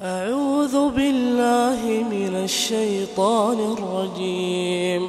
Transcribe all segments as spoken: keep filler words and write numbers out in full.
أعوذ بالله من الشيطان الرجيم.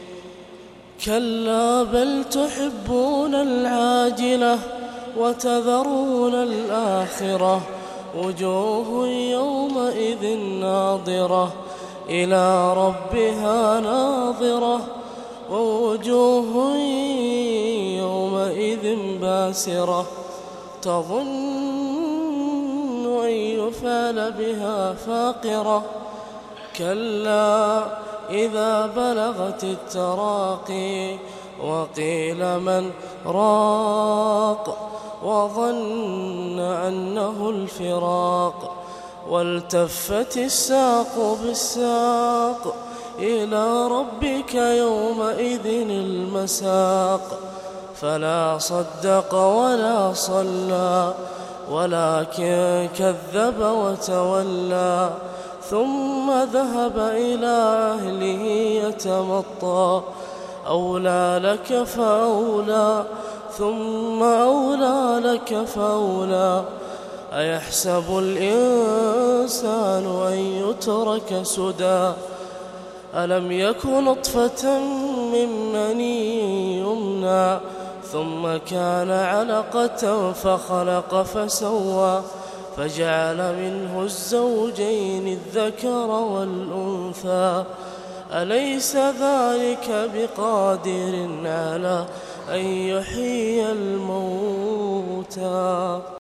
كلا بل تحبون العاجلة وتذرون الآخرة، وجوه يومئذ ناظرة إلى ربها ناظرة، ووجوه يومئذ باسرة تظن أن يفعل بها فاقرة. كلا إذا بلغت التراقي وقيل من راق، وظن أنه الفراق، والتفت الساق بالساق، إلى ربك يومئذ المساق. فلا صدق ولا صلى ولكن كذب وتولى، ثم ذهب إلى أهله يتمطى. أولى لك فأولى ثم أولى لك فأولى. أيحسب الإنسان أن يترك سدى، ألم يك نطفة من مني يمنى، ثم كان علقة فخلق فسوى، فجعل منه الزوجين الذكر والأنثى. أليس ذلك بقادر على أن يحيي الموتى؟